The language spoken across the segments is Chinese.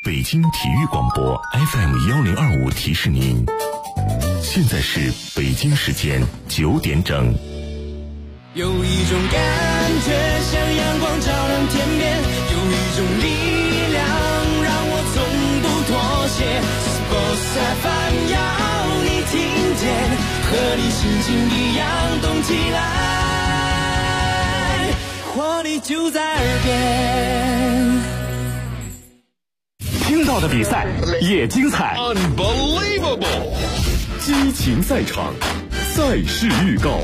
北京体育广播 FM1025提示您，现在是北京时间9点整。 有一种感觉像阳光照亮天边，有一种力量让我从不妥协。Sports FM 要你听见，和你心情一样动起来，活力就在耳边。 听到的比赛也精彩 Unbelievable 激情赛场，赛事预告。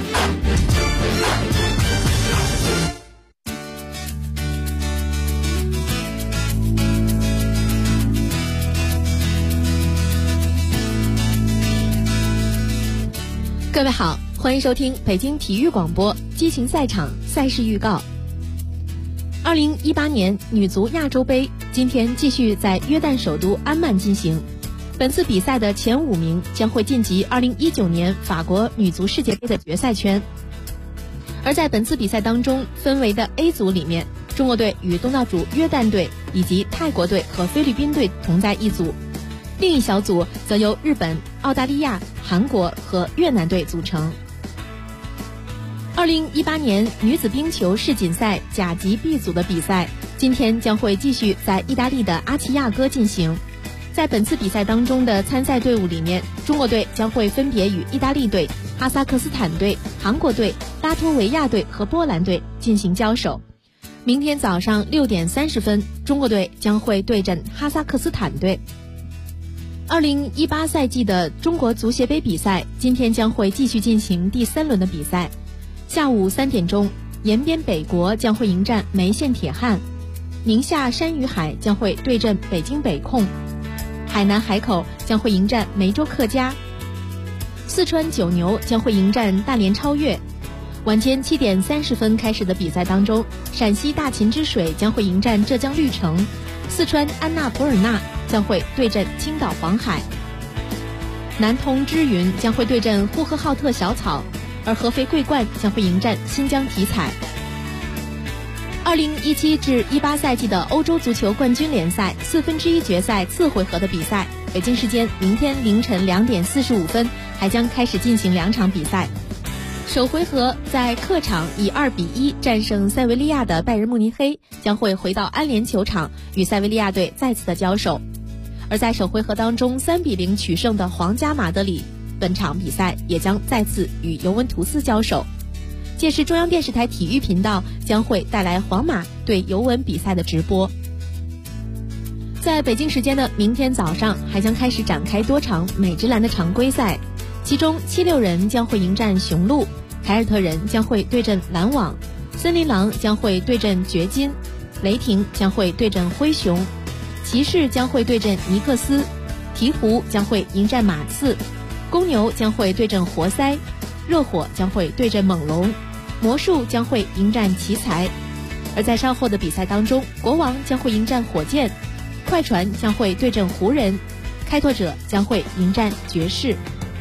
各位好，欢迎收听北京体育广播激情赛场赛事预告。2018年女足亚洲杯今天继续在约旦首都安曼进行，本次比赛的前5名将会晋级2019年法国女足世界杯的决赛圈。而在本次比赛当中，分为的 A 组里面，中国队与东道主约旦队以及泰国队和菲律宾队同在一组，另一小组则由日本、澳大利亚、韩国和越南队组成。2018年女子冰球世锦赛甲级 B 组的比赛今天将会继续在意大利的阿齐亚哥进行。在本次比赛当中的参赛队伍里面，中国队将会分别与意大利队、哈萨克斯坦队、韩国队、拉脱维亚队和波兰队进行交手。明天早上6点30分，中国队将会对阵哈萨克斯坦队。2018赛季的中国足协杯比赛今天将会继续进行第3轮的比赛。下午3点钟，延边北国将会迎战梅县铁汉，宁夏山鱼海将会对阵北京北控，海南海口将会迎战梅州客家，四川九牛将会迎战大连超越。晚间7点30分开始的比赛当中，陕西大秦之水将会迎战浙江绿城，四川安纳普尔纳将会对阵青岛黄海，南通之云将会对阵呼和浩特小草，而合肥桂冠将会迎战新疆体彩。2017至18赛季的欧洲足球冠军联赛1/4决赛次回合的比赛，北京时间明天凌晨2点45分还将开始进行2场比赛。首回合在客场以2-1战胜塞维利亚的拜仁慕尼黑将会回到安联球场与塞维利亚队再次的交手，而在首回合当中3-0取胜的皇家马德里，本场比赛也将再次与尤文图斯交手。届时中央电视台体育频道将会带来皇马对尤文比赛的直播。在北京时间的明天早上还将开始展开多场美职篮的常规赛，其中76人将会迎战雄鹿，凯尔特人将会对阵篮网，森林狼将会对阵掘金，雷霆将会对阵灰熊，骑士将会对阵尼克斯，鹈鹕将会迎战马刺，公牛将会对阵活塞，热火将会对阵猛龙，魔术将会迎战奇才。而在稍后的比赛当中，国王将会迎战火箭，快船将会对阵湖人，开拓者将会迎战爵士。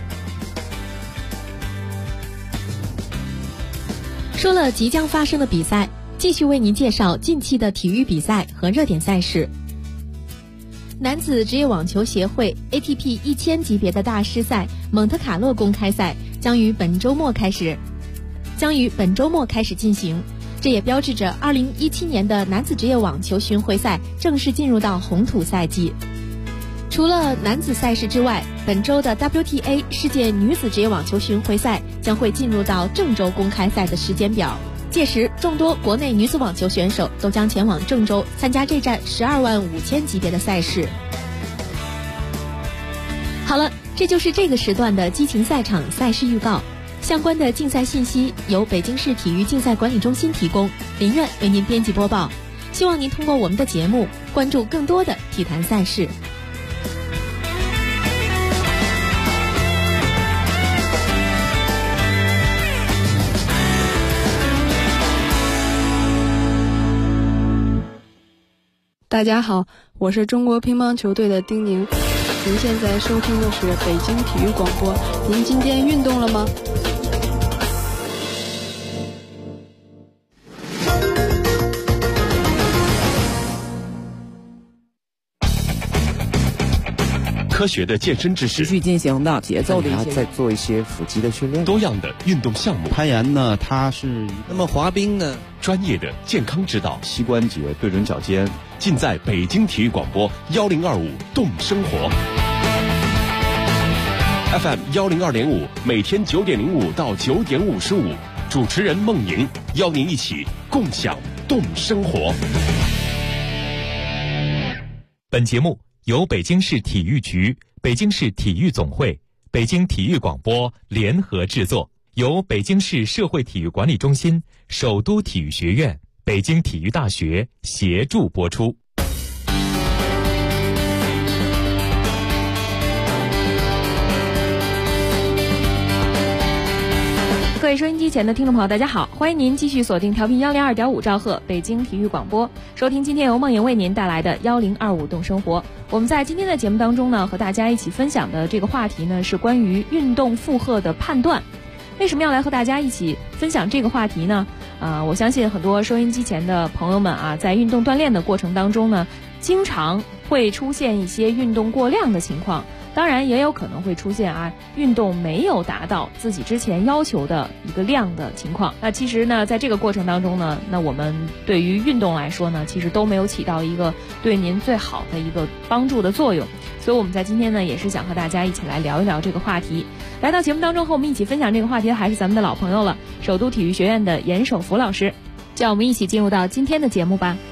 说了即将发生的比赛，继续为您介绍近期的体育比赛和热点赛事。男子职业网球协会 ATP 1000级别的大师赛蒙特卡洛公开赛将于本周末开始进行，这也标志着2017年的男子职业网球巡回赛正式进入到红土赛季。除了男子赛事之外，本周的 WTA 世界女子职业网球巡回赛将会进入到郑州公开赛的时间表，届时众多国内女子网球选手都将前往郑州参加这站125000级别的赛事。好了，这就是这个时段的激情赛场赛事预告。相关的竞赛信息由北京市体育竞赛管理中心提供，林苑为您编辑播报。希望您通过我们的节目关注更多的体坛赛事。 大家好，我是中国乒乓球队的丁宁。您现在收听的是北京体育广播。您今天运动了吗？ 科学的健身知识， 持续进行的节奏的一些， 再做一些腹肌的训练， 多样的运动项目。 攀岩呢，它是那么滑冰呢， 专业的健康指导， 膝关节对准脚尖， 尽在北京体育广播1025动生活。FM 102.5，每天9点05到9点55，主持人孟莹邀您一起共享动生活。 本节目由北京市体育局、北京市体育总会、北京体育广播联合制作，由北京市社会体育管理中心、首都体育学院、北京体育大学协助播出。 各位收音机前的听众朋友，大家好，欢迎您继续锁定调频102.5兆赫北京体育广播，收听今天由梦莹为您带来的1025动生活。我们在今天的节目当中呢，和大家一起分享的这个话题呢，是关于运动负荷的判断。为什么要来和大家一起分享这个话题呢？我相信很多收音机前的朋友们啊，在运动锻炼的过程当中呢，经常会出现一些运动过量的情况。当然也有可能会出现运动没有达到自己之前要求的一个量的情况。那其实呢，在这个过程当中呢，那我们对于运动来说呢，其实都没有起到一个对您最好的一个帮助的作用。所以我们在今天呢，也是想和大家一起来聊一聊这个话题。来到节目当中和我们一起分享这个话题的还是咱们的老朋友了，首都体育学院的严守福老师。就让我们一起进入到今天的节目吧。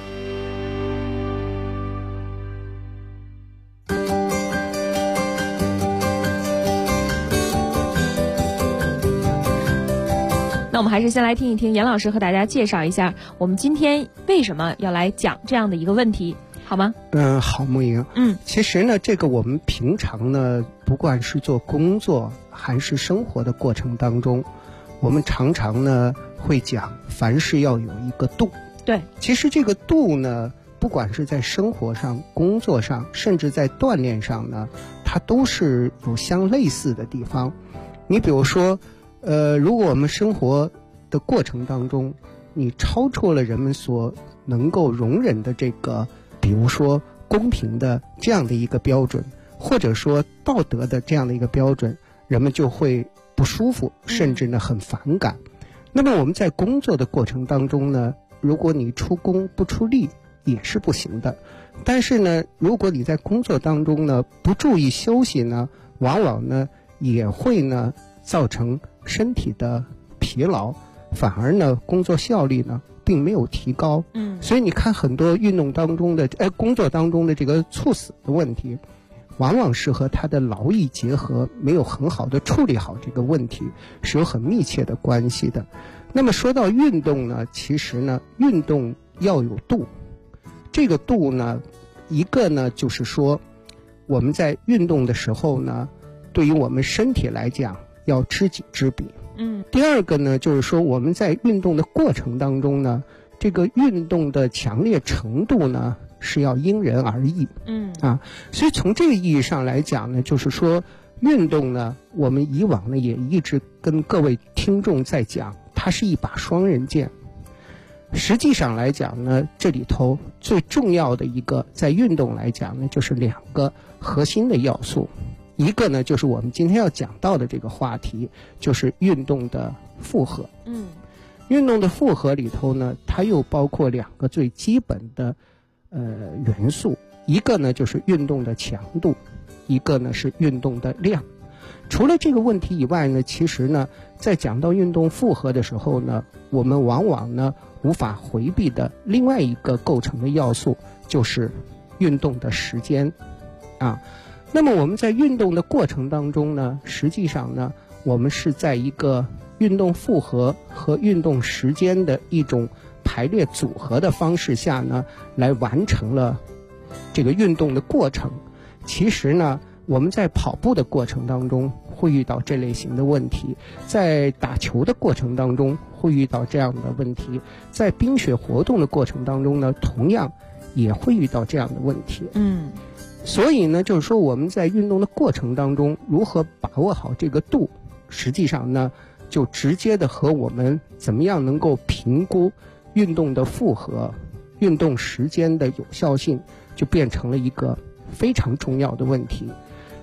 那我们还是先来听一听严老师和大家介绍一下我们今天为什么要来讲这样的一个问题，好吗？ 好，梦莹。其实呢，这个我们平常呢，不管是做工作还是生活的过程当中，我们常常呢会讲，凡事要有一个度。对，其实这个度呢，不管是在生活上、工作上，甚至在锻炼上呢，它都是有相类似的地方。你比如说，如果我们生活的过程当中，你超出了人们所能够容忍的这个，比如说公平的这样的一个标准，或者说道德的这样的一个标准，人们就会不舒服，甚至呢很反感。那么我们在工作的过程当中呢，如果你出工不出力也是不行的。但是呢，如果你在工作当中呢不注意休息呢，往往呢也会呢造成身体的疲劳，反而呢工作效率呢并没有提高。所以你看很多运动当中的工作当中的这个猝死的问题，往往是和他的劳逸结合没有很好的处理好这个问题是有很密切的关系的。那么说到运动呢，其实呢运动要有度。这个度呢，一个呢就是说我们在运动的时候呢，对于我们身体来讲要知己知彼。第二个呢，就是说我们在运动的过程当中呢，这个运动的强烈程度呢是要因人而异。所以从这个意义上来讲呢，就是说运动呢，我们以往呢也一直跟各位听众在讲，它是一把双刃剑。实际上来讲呢，这里头最重要的一个在运动来讲呢，就是两个核心的要素。一个呢，就是我们今天要讲到的这个话题，就是运动的负荷。运动的负荷里头呢，它又包括两个最基本的元素，一个呢就是运动的强度，一个呢是运动的量。除了这个问题以外呢，其实呢，在讲到运动负荷的时候呢，我们往往呢无法回避的另外一个构成的要素，就是运动的时间。那么我们在运动的过程当中呢，实际上呢，我们是在一个运动负荷和运动时间的一种排列组合的方式下呢，来完成了这个运动的过程。其实呢，我们在跑步的过程当中会遇到这类型的问题，在打球的过程当中会遇到这样的问题，在冰雪活动的过程当中呢，同样也会遇到这样的问题。所以呢，就是说我们在运动的过程当中如何把握好这个度，实际上呢就直接的和我们怎么样能够评估运动的负荷、运动时间的有效性就变成了一个非常重要的问题。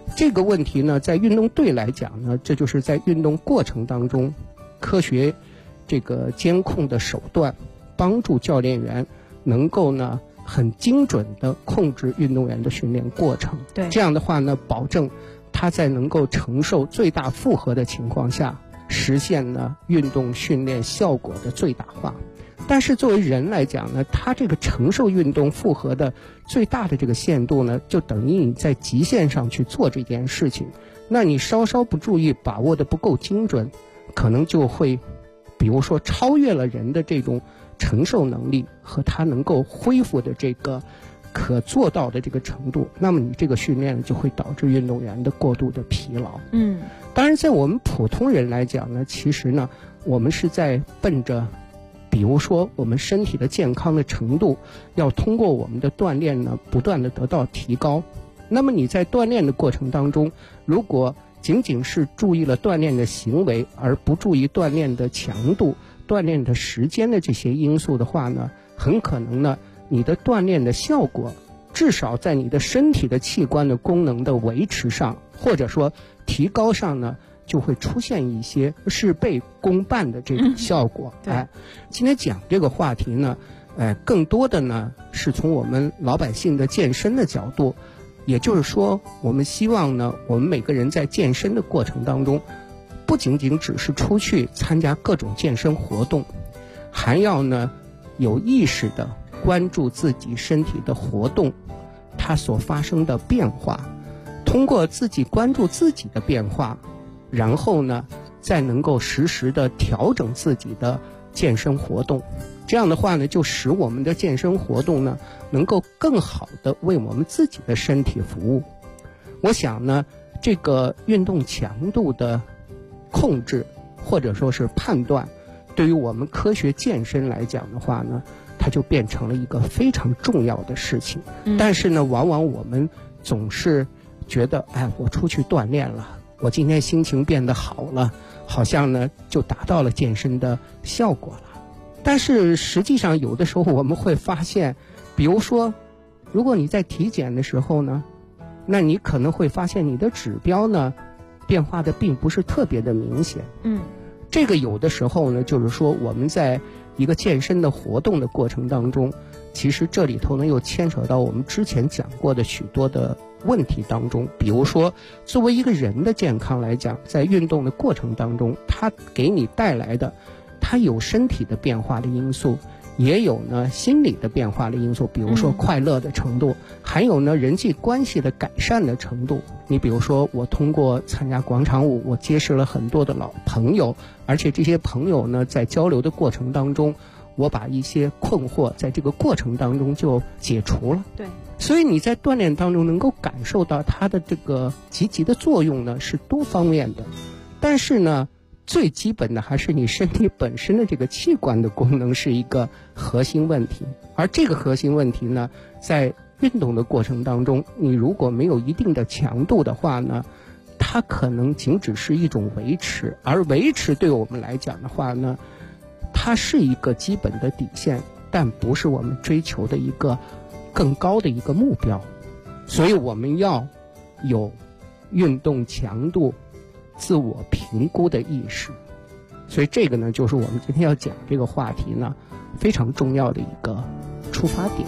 这个问题呢，在运动队来讲呢，这就是在运动过程当中，科学这个监控的手段，帮助教练员能够呢很精准地控制运动员的训练过程。 对， 这样的话呢，保证他在能够承受最大负荷的情况下，实现呢运动训练效果的最大化。但是作为人来讲呢，他这个承受运动负荷的最大的这个限度呢，就等于你在极限上去做这件事情。那你稍稍不注意，把握的不够精准，可能就会比如说超越了人的这种承受能力和他能够恢复的这个可做到的这个程度，那么你这个训练就会导致运动员的过度的疲劳。当然在我们普通人来讲呢，其实呢我们是在奔着比如说我们身体的健康的程度要通过我们的锻炼呢不断的得到提高。那么你在锻炼的过程当中，如果仅仅是注意了锻炼的行为，而不注意锻炼的强度、锻炼的时间的这些因素的话呢，很可能呢你的锻炼的效果至少在你的身体的器官的功能的维持上，或者说提高上呢，就会出现一些事倍功半的这种效果。今天讲这个话题呢，更多的呢是从我们老百姓的健身的角度，也就是说，我们希望呢，我们每个人在健身的过程当中，不仅仅只是出去参加各种健身活动，还要呢有意识的关注自己身体的活动，它所发生的变化，通过自己关注自己的变化，然后呢再能够实时的调整自己的健身活动。这样的话呢，就使我们的健身活动呢能够更好的为我们自己的身体服务。我想呢，这个运动强度的控制或者说是判断，对于我们科学健身来讲的话呢，它就变成了一个非常重要的事情。但是呢，往往我们总是觉得，我出去锻炼了，我今天心情变得好了，好像呢就达到了健身的效果了。但是实际上有的时候我们会发现，比如说如果你在体检的时候呢，那你可能会发现你的指标呢变化的并不是特别的明显。这个有的时候呢，就是说我们在一个健身的活动的过程当中，其实这里头呢又牵扯到我们之前讲过的许多的问题当中。比如说作为一个人的健康来讲，在运动的过程当中，它给你带来的，它有身体的变化的因素，也有呢心理的变化的因素，比如说快乐的程度，还有呢人际关系的改善的程度。你比如说我通过参加广场舞，我结识了很多的老朋友，而且这些朋友呢在交流的过程当中，我把一些困惑在这个过程当中就解除了。所以你在锻炼当中能够感受到它的这个积极的作用呢是多方面的。但是呢最基本的还是你身体本身的这个器官的功能是一个核心问题。而这个核心问题呢，在运动的过程当中，你如果没有一定的强度的话呢，它可能仅只是一种维持。而维持对我们来讲的话呢，它是一个基本的底线，但不是我们追求的一个更高的一个目标。所以我们要有运动强度自我评估的意识。所以这个呢，就是我们今天要讲这个话题呢非常重要的一个出发点。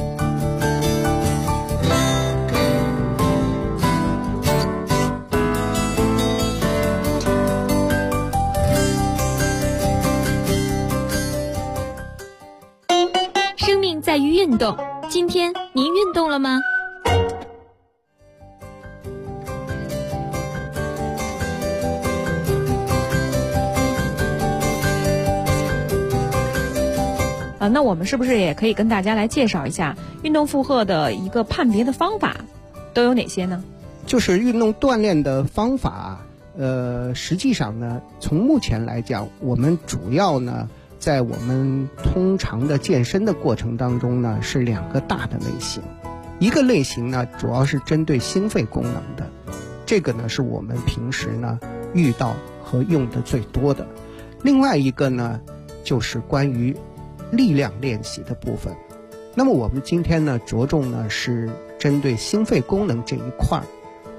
生命在于运动，今天您运动了吗？ 那我们是不是也可以跟大家来介绍一下运动负荷的一个判别的方法都有哪些呢？ 就是运动锻炼的方法，实际上呢，从目前来讲，我们主要呢，在我们通常的健身的过程当中呢，是两个大的类型。一个类型呢，主要是针对心肺功能的，这个呢是我们平时呢遇到和用的最多的。另外一个呢，就是关于力量练习的部分。那么我们今天呢着重呢是针对心肺功能这一块，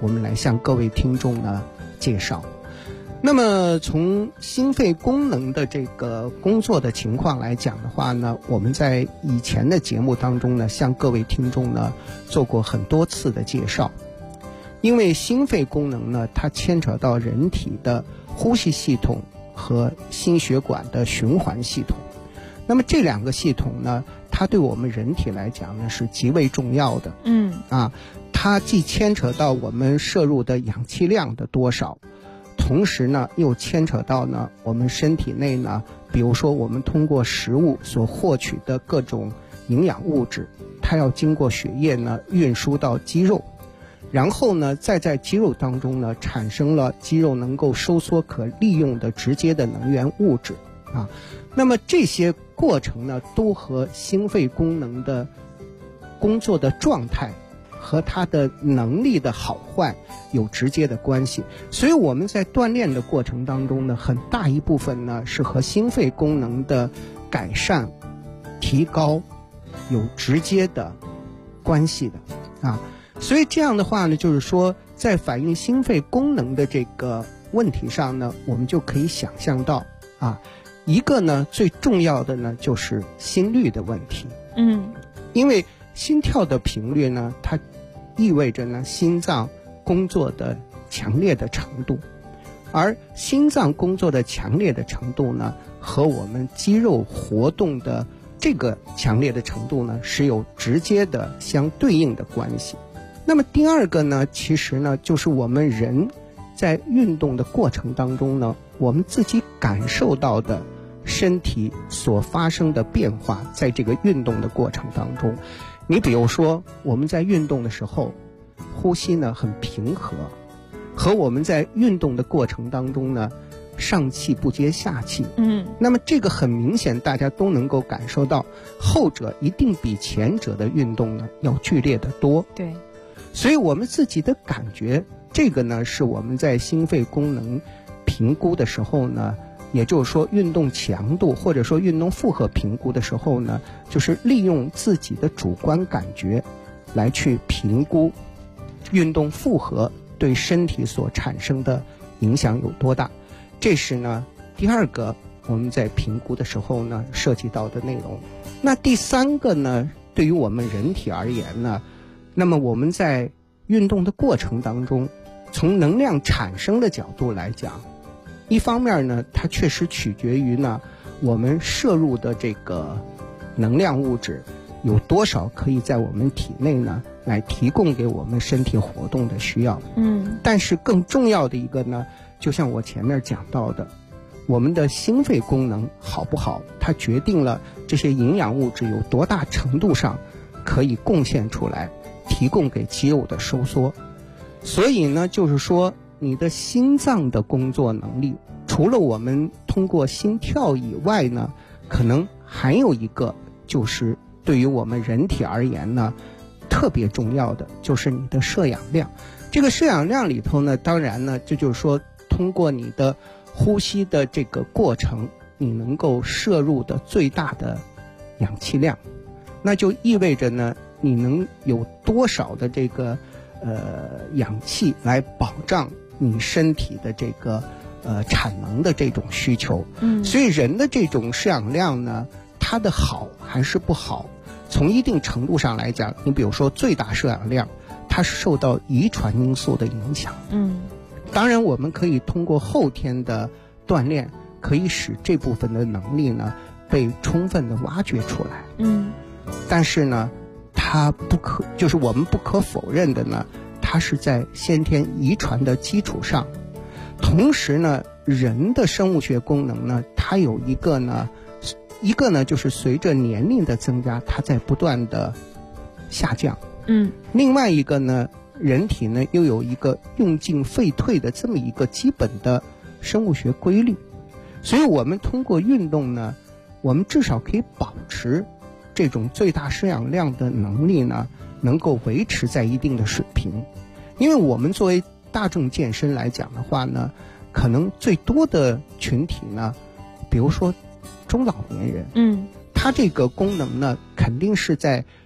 我们来向各位听众呢介绍。那么从心肺功能的这个工作的情况来讲的话呢，我们在以前的节目当中呢，向各位听众呢做过很多次的介绍。因为心肺功能呢，它牵扯到人体的呼吸系统和心血管的循环系统。那么这两个系统呢，它对我们人体来讲呢是极为重要的。它既牵扯到我们摄入的氧气量的多少，同时呢又牵扯到呢我们身体内呢，比如说我们通过食物所获取的各种营养物质，它要经过血液呢运输到肌肉，然后呢再在肌肉当中呢产生了肌肉能够收缩可利用的直接的能源物质啊。那么这些过程呢都和心肺功能的工作的状态和它的能力的好坏有直接的关系。所以我们在锻炼的过程当中呢，很大一部分呢是和心肺功能的改善提高有直接的关系的啊。所以这样的话呢，就是说在反映心肺功能的这个问题上呢，我们就可以想象到啊，一个呢最重要的呢就是心率的问题。因为心跳的频率呢，它意味着呢心脏工作的强烈的程度，而心脏工作的强烈的程度呢，和我们肌肉活动的这个强烈的程度呢是有直接的相对应的关系。那么第二个呢，其实呢就是我们人在运动的过程当中呢，我们自己感受到的身体所发生的变化，在这个运动的过程当中，你比如说我们在运动的时候呼吸呢很平和，和我们在运动的过程当中呢上气不接下气，那么这个很明显大家都能够感受到，后者一定比前者的运动呢要剧烈得多。 对， 所以我们自己的感觉，这个呢是我们在心肺功能评估的时候呢，也就是说运动强度或者说运动负荷评估的时候呢，就是利用自己的主观感觉来去评估运动负荷对身体所产生的影响有多大。这是呢第二个我们在评估的时候呢涉及到的内容。那第三个呢，对于我们人体而言呢，那么我们在运动的过程当中，从能量产生的角度来讲，一方面呢它确实取决于呢我们摄入的这个能量物质有多少可以在我们体内呢来提供给我们身体活动的需要。但是更重要的一个呢，就像我前面讲到的，我们的心肺功能好不好，它决定了这些营养物质有多大程度上可以贡献出来，提供给肌肉的收缩。所以呢，就是说你的心脏的工作能力，除了我们通过心跳以外呢，可能还有一个就是对于我们人体而言呢特别重要的，就是你的摄氧量。这个摄氧量里头呢，当然呢这就是说通过你的呼吸的这个过程，你能够摄入的最大的氧气量，那就意味着呢你能有多少的这个氧气来保障你身体的这个产能的这种需求。所以人的这种摄氧量呢，它的好还是不好，从一定程度上来讲，你比如说最大摄氧量，它是受到遗传因素的影响。当然我们可以通过后天的锻炼，可以使这部分的能力呢被充分的挖掘出来。但是呢它就是我们不可否认的呢，它是在先天遗传的基础上。同时呢，人的生物学功能呢，它有一个呢就是随着年龄的增加，它在不断的下降。另外一个呢，人体呢又有一个用进废退的这么一个基本的生物学规律。所以我们通过运动呢，我们至少可以保持这种最大摄氧量的能力呢能够维持在一定的水平。因为我们作为大众健身来讲的话呢，可能最多的群体呢，比如说中老年人，他这个功能呢肯定是在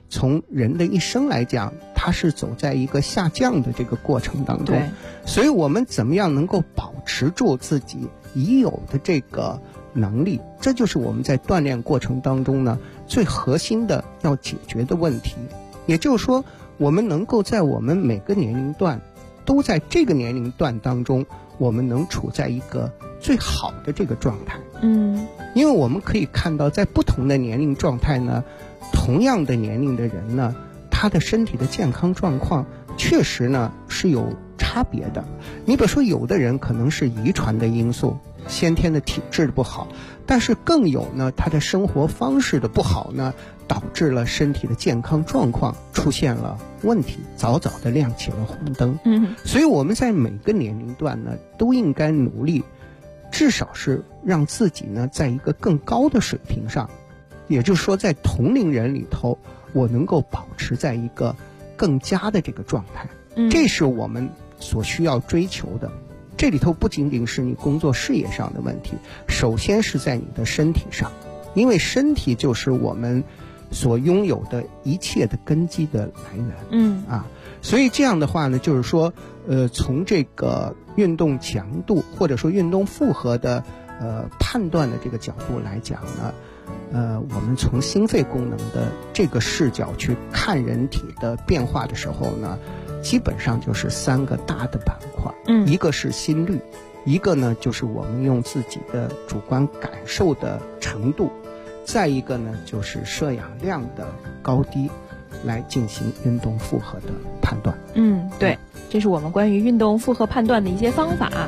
从人的一生来讲，它是走在一个下降的这个过程当中。所以我们怎么样能够保持住自己已有的这个能力，这就是我们在锻炼过程当中呢最核心的要解决的问题。也就是说，我们能够在我们每个年龄段都在这个年龄段当中，我们能处在一个最好的这个状态。因为我们可以看到，在不同的年龄状态呢，同样的年龄的人呢，他的身体的健康状况确实呢是有差别的。你比如说，有的人可能是遗传的因素，先天的体质不好，但是更有呢他的生活方式的不好呢，导致了身体的健康状况出现了问题，早早的亮起了红灯。所以我们在每个年龄段呢都应该努力，至少是让自己呢在一个更高的水平上，也就是说在同龄人里头，我能够保持在一个更佳的这个状态。这是我们所需要追求的。这里头不仅仅是你工作事业上的问题，首先是在你的身体上，因为身体就是我们所拥有的一切的根基的来源。所以这样的话呢，就是说从这个运动强度或者说运动负荷的判断的这个角度来讲呢，我们从心肺功能的这个视角去看人体的变化的时候呢，基本上就是3个大的板块。一个是心率，一个呢就是我们用自己的主观感受的程度，再一个呢就是摄氧量的高低来进行运动负荷的判断。 对，这是我们关于运动负荷判断的一些方法。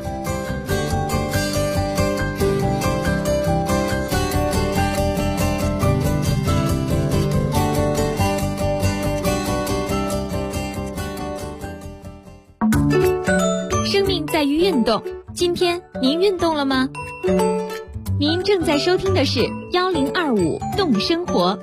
生命在于运动，今天您运动了吗？您正在收听的是1025动生活。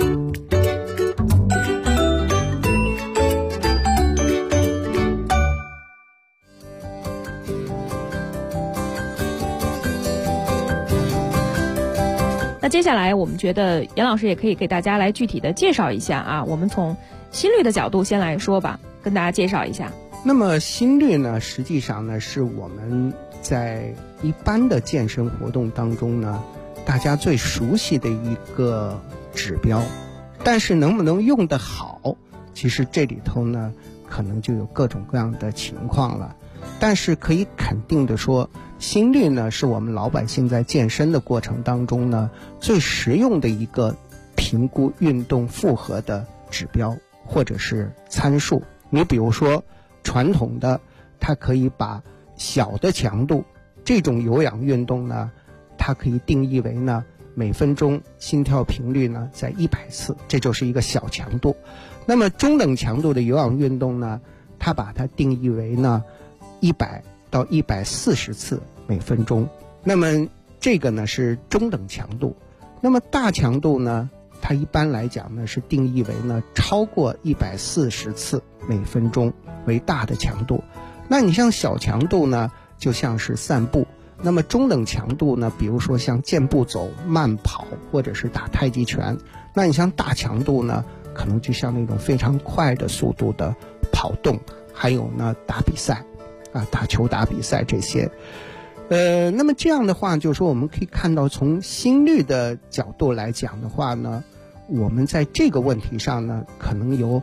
那接下来我们觉得严老师也可以给大家来具体的介绍一下啊，我们从心率的角度先来说吧，跟大家介绍一下。 那么心率呢，实际上呢是我们在一般的健身活动当中呢，大家最熟悉的一个指标。但是能不能用得好，其实这里头呢可能就有各种各样的情况了。但是可以肯定的说，心率呢是我们老百姓在健身的过程当中呢最实用的一个评估运动负荷的指标或者是参数。你比如说传统的，它可以把小的强度这种有氧运动呢，它可以定义为呢每分钟心跳频率呢在100次，这就是一个小强度。那么中等强度的有氧运动呢，它把它定义为呢100到140次每分钟。那么这个呢是中等强度。那么大强度呢，它一般来讲呢是定义为呢超过140次每分钟为大的强度。那你像小强度呢，就像是散步。那么中等强度呢，比如说像健步走、慢跑或者是打太极拳。那你像大强度呢，可能就像那种非常快的速度的跑动，还有呢打比赛打球打比赛这些。那么这样的话，就是说我们可以看到，从心率的角度来讲的话呢，我们在这个问题上呢，可能有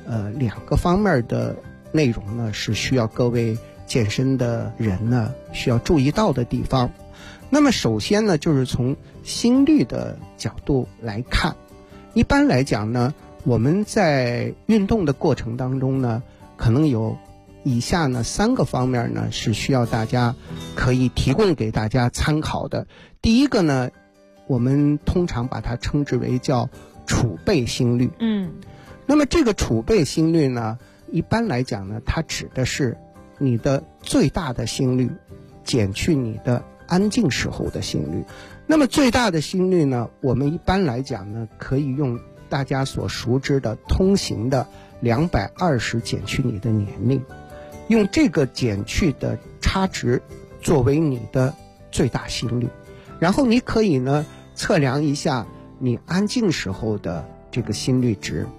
2个方面的内容呢是需要各位健身的人呢需要注意到的地方。那么首先呢，就是从心率的角度来看，一般来讲呢，我们在运动的过程当中呢，可能有以下呢3个方面呢是需要大家可以提供给大家参考的。第一个呢，我们通常把它称之为叫储备心率。那么这个储备心率呢，一般来讲呢，它指的是你的最大的心率减去你的安静时候的心率。那么最大的心率呢，我们一般来讲呢，可以用大家所熟知的通行的220减去你的年龄，用这个减去的差值作为你的最大心率。然后你可以呢测量一下你安静时候的这个心率值。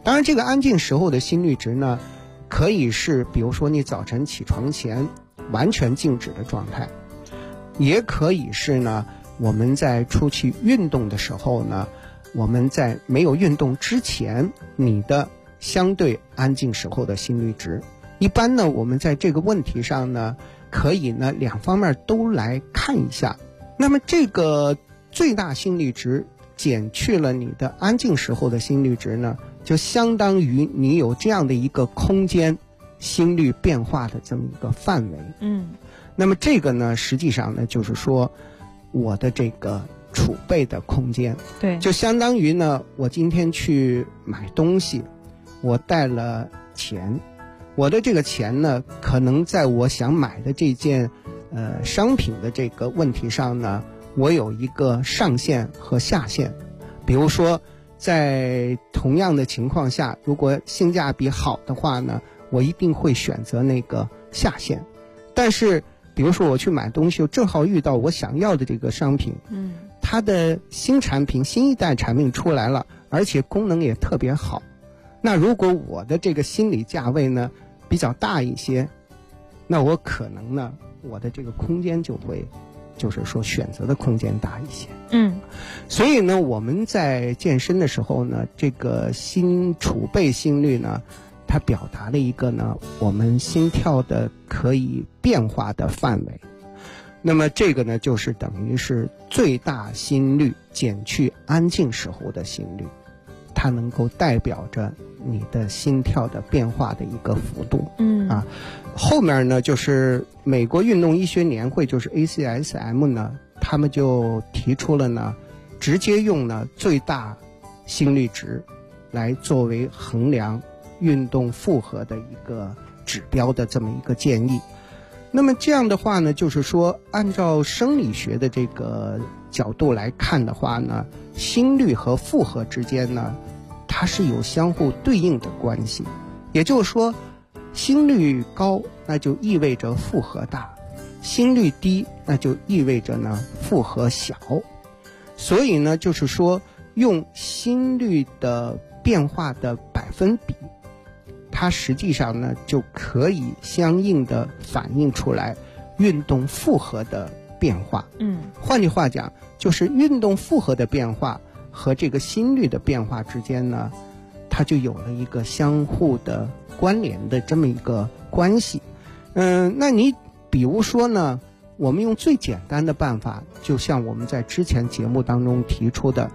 当然这个安静时候的心率值呢，可以是比如说你早晨起床前完全静止的状态，也可以是呢我们在出去运动的时候呢，我们在没有运动之前你的相对安静时候的心率值。一般呢我们在这个问题上呢可以呢两方面都来看一下。那么这个最大心率值减去了你的安静时候的心率值呢，就相当于你有这样的一个空间心率变化的这么一个范围。那么这个呢实际上呢就是说我的这个储备的空间， 对， 就相当于呢我今天去买东西，我带了钱，我的这个钱呢可能在我想买的这件商品的这个问题上呢，我有一个上限和下限。比如说在同样的情况下，如果性价比好的话呢，我一定会选择那个下限。但是比如说我去买东西，正好遇到我想要的这个商品，它的新产品新一代产品出来了，而且功能也特别好，那如果我的这个心理价位呢比较大一些，那我可能呢我的这个空间就会就是说选择的空间大一些。所以呢我们在健身的时候呢，这个心储备心率呢，它表达了一个呢我们心跳的可以变化的范围。那么这个呢就是等于是最大心率减去安静时候的心率，它能够代表着你的心跳的变化的一个幅度。后面呢就是美国运动医学年会，就是 ACSM 呢，他们就提出了呢直接用呢最大心率值来作为衡量运动负荷的一个指标的这么一个建议。那么这样的话呢，就是说按照生理学的这个角度来看的话呢，心率和负荷之间呢它是有相互对应的关系。也就是说心率高那就意味着负荷大，心率低那就意味着呢负荷小。所以呢就是说用心率的变化的百分比，它实际上呢就可以相应的反映出来运动负荷的变化。换句话讲，就是运动负荷的变化和这个心率的变化之间呢，它就有了一个相互的关联的这么一个关系。那你比如说呢，我们用最简单的办法，就像我们在之前节目当中提出的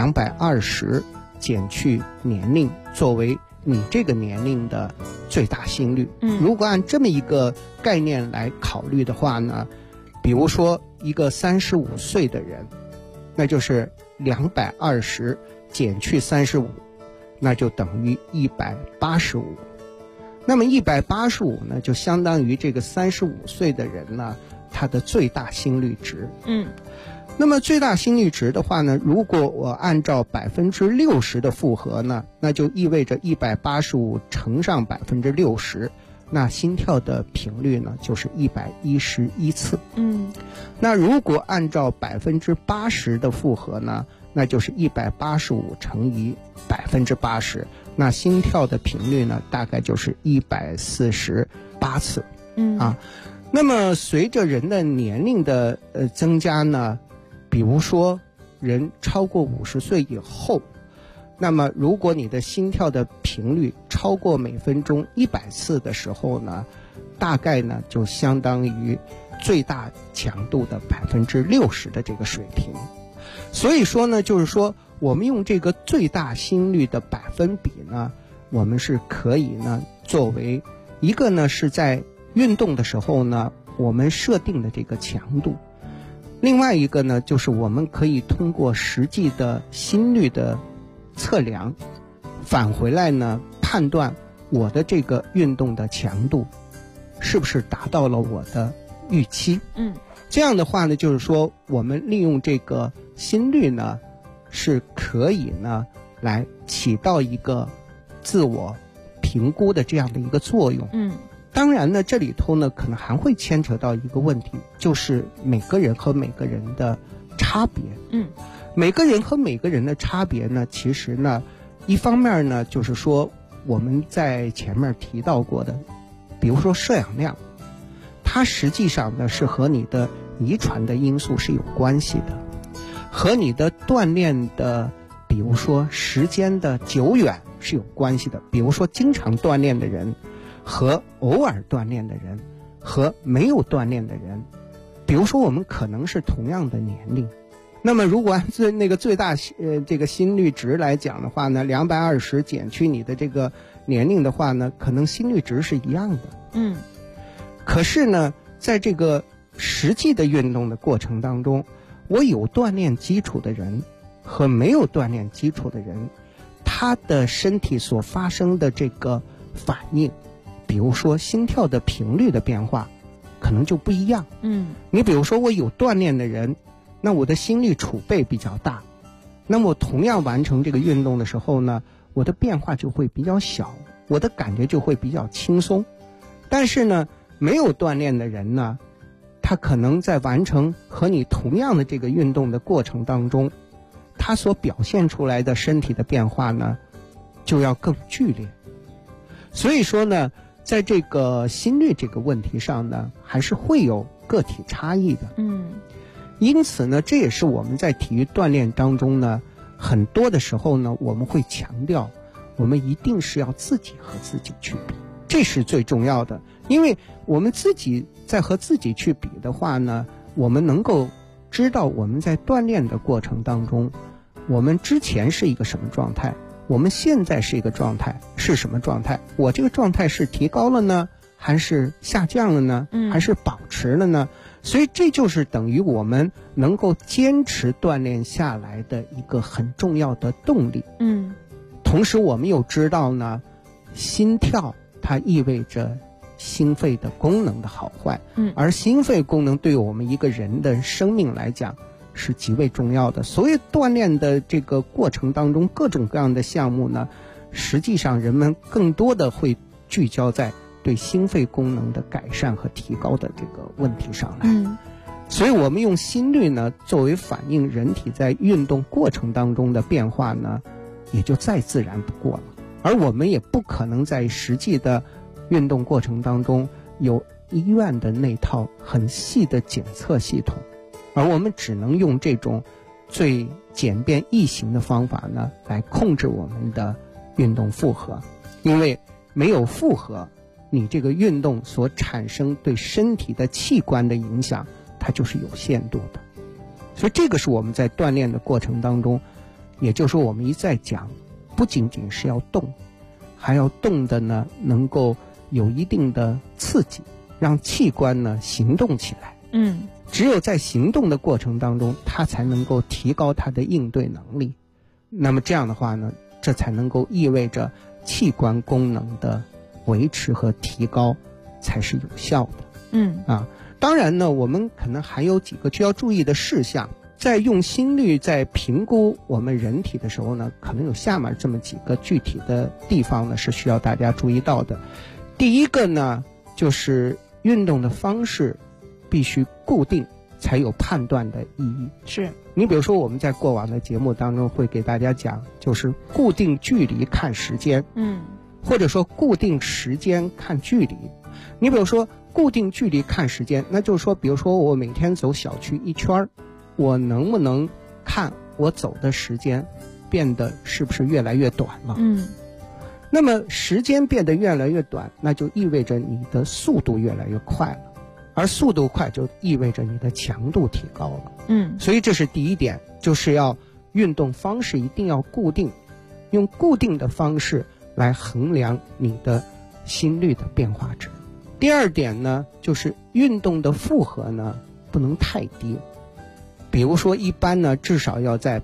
220减去年龄作为你这个年龄的最大心率。如果按这么一个概念来考虑的话呢，比如说一个35岁的人，那就是220减去35，那就等于185。那么185呢，就相当于这个35岁的人呢，他的最大心率值。那么最大心率值的话呢，如果我按照60%的负荷呢，那就意味着185乘上60%，那心跳的频率呢就是111次。那如果按照80%的负荷呢，那就是185乘以80%，那心跳的频率呢大概就是148次。那么随着人的年龄的增加呢，比如说人超过50岁以后，那么如果你的心跳的频率超过每分钟100次的时候呢，大概呢就相当于最大强度的60%的这个水平。所以说呢，就是说我们用这个最大心率的百分比呢，我们是可以呢作为一个呢是在运动的时候呢我们设定的这个强度，另外一个呢就是我们可以通过实际的心率的测量返回来呢判断我的这个运动的强度是不是达到了我的预期。这样的话呢，就是说我们利用这个心率呢是可以呢来起到一个自我评估的这样的一个作用。当然呢这里头呢可能还会牵扯到一个问题，就是每个人和每个人的差别。每个人和每个人的差别呢，其实呢一方面呢，就是说我们在前面提到过的，比如说摄氧量，它实际上呢是和你的遗传的因素是有关系的，和你的锻炼的比如说时间的久远是有关系的。比如说经常锻炼的人和偶尔锻炼的人和没有锻炼的人，比如说我们可能是同样的年龄，那么如果按最大这个心率值来讲的话呢，220减去你的这个年龄的话呢，可能心率值是一样的。可是呢，在这个实际的运动的过程当中，我有锻炼基础的人和没有锻炼基础的人，他的身体所发生的这个反应，比如说心跳的频率的变化可能就不一样。你比如说我有锻炼的人，那我的心率储备比较大，那么我同样完成这个运动的时候呢，我的变化就会比较小，我的感觉就会比较轻松。但是呢，没有锻炼的人呢，他可能在完成和你同样的这个运动的过程当中，他所表现出来的身体的变化呢，就要更剧烈。所以说呢，在这个心率这个问题上呢，还是会有个体差异的。因此呢，这也是我们在体育锻炼当中呢，很多的时候呢，我们会强调，我们一定是要自己和自己去比，这是最重要的。因为我们自己在和自己去比的话呢，我们能够知道我们在锻炼的过程当中，我们之前是一个什么状态，我们现在是一个状态，是什么状态，我这个状态是提高了呢，还是下降了呢，还是保持了呢？所以这就是等于我们能够坚持锻炼下来的一个很重要的动力。同时我们又知道呢，心跳它意味着心肺的功能的好坏，而心肺功能对我们一个人的生命来讲是极为重要的。所以锻炼的这个过程当中，各种各样的项目呢，实际上人们更多的会聚焦在对心肺功能的改善和提高的这个问题上来。所以我们用心率呢作为反映人体在运动过程当中的变化呢，也就再自然不过了。而我们也不可能在实际的运动过程当中有医院的那套很细的检测系统，而我们只能用这种最简便易行的方法呢来控制我们的运动负荷。因为没有负荷，你这个运动所产生对身体的器官的影响，它就是有限度的。所以这个是我们在锻炼的过程当中，也就是说我们一再讲，不仅仅是要动，还要动的呢能够有一定的刺激，让器官呢行动起来。只有在行动的过程当中，它才能够提高它的应对能力。那么这样的话呢，这才能够意味着器官功能的维持和提高才是有效的。当然呢，我们可能还有几个需要注意的事项。在用心率在评估我们人体的时候呢，可能有下面这么几个具体的地方呢是需要大家注意到的。第一个呢，就是运动的方式必须固定才有判断的意义。 是你比如说我们在过往的节目当中会给大家讲，就是固定距离看时间，或者说固定时间看距离。你比如说固定距离看时间，那就是说比如说我每天走小区一圈，我能不能看我走的时间变得是不是越来越短了？那么时间变得越来越短，那就意味着你的速度越来越快了，而速度快就意味着你的强度提高了。所以这是第一点，就是要运动方式一定要固定，用固定的方式来衡量你的心率的变化值。第二点呢，就是运动的负荷呢不能太低，比如说一般呢至少要在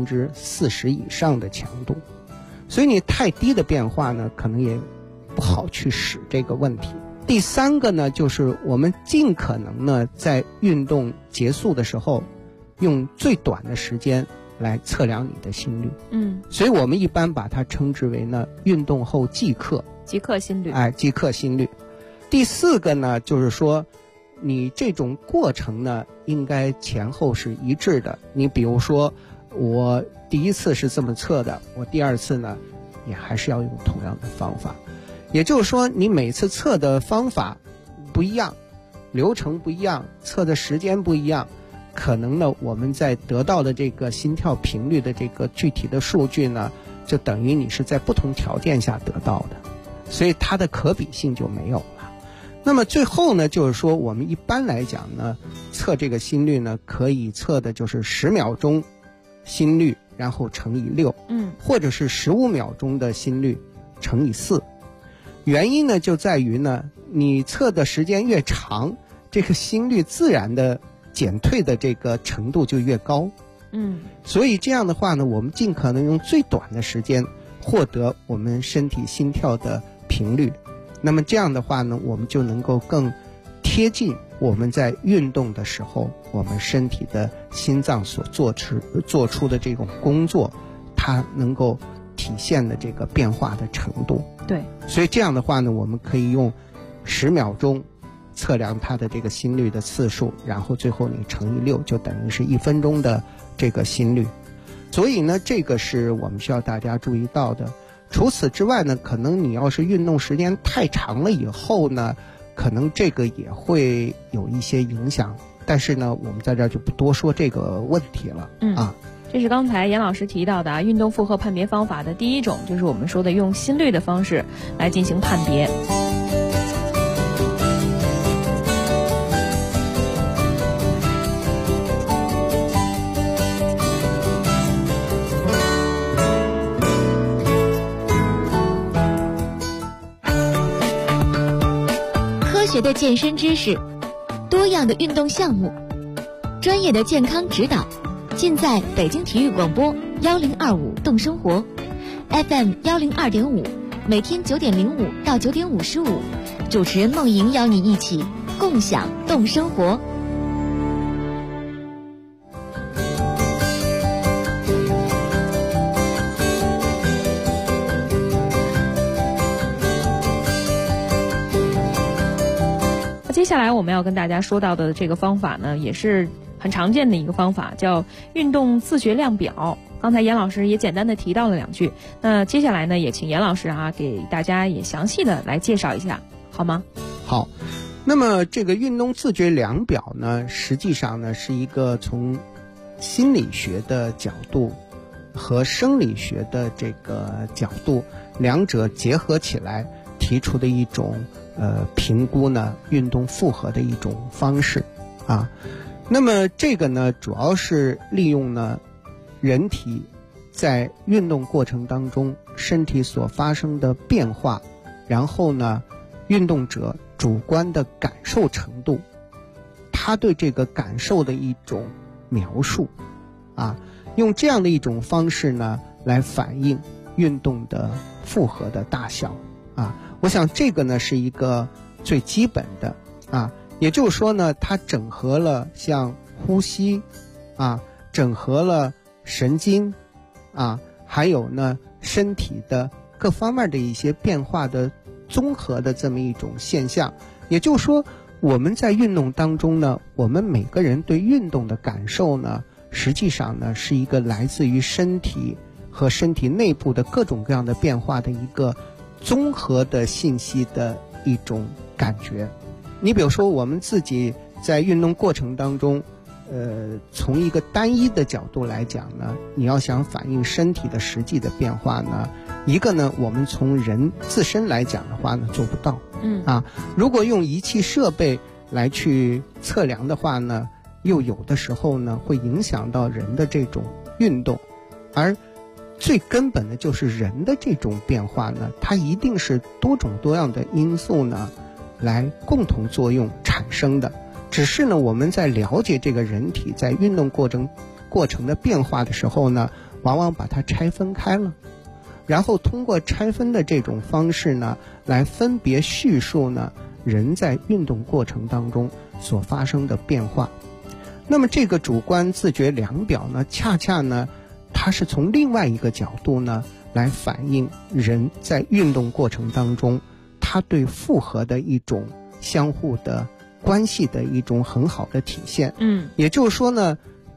40%以上的强度，所以你太低的变化呢可能也不好去使这个问题。第三个呢，就是我们尽可能呢在运动结束的时候用最短的时间来测量你的心率。所以我们一般把它称之为呢运动后即刻心率。即刻心率。第四个呢，就是说你这种过程呢应该前后是一致的。你比如说我第一次是这么测的，我第二次呢也还是要用同样的方法。也就是说，你每次测的方法不一样，流程不一样，测的时间不一样，可能呢我们在得到的这个心跳频率的这个具体的数据呢，就等于你是在不同条件下得到的，所以它的可比性就没有了。那么最后呢，就是说我们一般来讲呢，测这个心率呢，可以测的就是10秒钟心率，然后乘以6，或者是15秒钟的心率乘以4。原因呢就在于呢，你测的时间越长，这个心率自然的减退的这个程度就越高。所以这样的话呢，我们尽可能用最短的时间获得我们身体心跳的频率。那么这样的话呢，我们就能够更贴近我们在运动的时候，我们身体的心脏所做出的这种工作，它能够体现的这个变化的程度。 对， 所以这样的话呢，我们可以用10秒钟测量它的这个心率的次数，然后最后你乘以6，就等于是1分钟的这个心率。所以呢，这个是我们需要大家注意到的。除此之外呢，可能你要是运动时间太长了以后呢，可能这个也会有一些影响，但是呢，我们在这儿就不多说这个问题了。 这是刚才严老师提到的运动负荷判别方法的第一种，就是我们说的用心率的方式来进行判别。 科学的健身知识，多样的运动项目，专业的健康指导，尽在北京体育广播1025动生活 FM 102.5，每天9点05到9点55，主持人梦莹邀你一起共享动生活。 接下来我们要跟大家说到的这个方法呢，也是很常见的一个方法，叫运动自觉量表。刚才严老师也简单的提到了2句，那接下来呢，也请严老师给大家也详细的来介绍一下，好吗？ 好，那么这个运动自觉量表呢，实际上呢是一个从心理学的角度和生理学的这个角度两者结合起来提出的一种评估呢运动负荷的一种方式啊。那么这个呢主要是利用呢人体在运动过程当中身体所发生的变化，然后呢运动者主观的感受程度，他对这个感受的一种描述啊，用这样的一种方式呢来反映运动的负荷的大小啊。我想这个呢是一个最基本的啊，也就是说呢它整合了像呼吸啊，整合了神经啊，还有呢身体的各方面的一些变化的综合的这么一种现象。也就是说我们在运动当中呢，我们每个人对运动的感受呢，实际上呢是一个来自于身体和身体内部的各种各样的变化的一个综合的信息的一种感觉。你比如说我们自己在运动过程当中从一个单一的角度来讲呢，你要想反映身体的实际的变化呢，一个呢我们从人自身来讲的话呢做不到如果用仪器设备来去测量的话呢，又有的时候呢会影响到人的这种运动。而最根本的就是人的这种变化呢，它一定是多种多样的因素呢来共同作用产生的。只是呢我们在了解这个人体在运动过程的变化的时候呢，往往把它拆分开了，然后通过拆分的这种方式呢来分别叙述呢人在运动过程当中所发生的变化。那么这个主观自觉量表呢，恰恰呢它是从另外一个角度呢来反映人在运动过程当中他对负荷的一种相互的关系的一种很好的体现。也就是说呢，比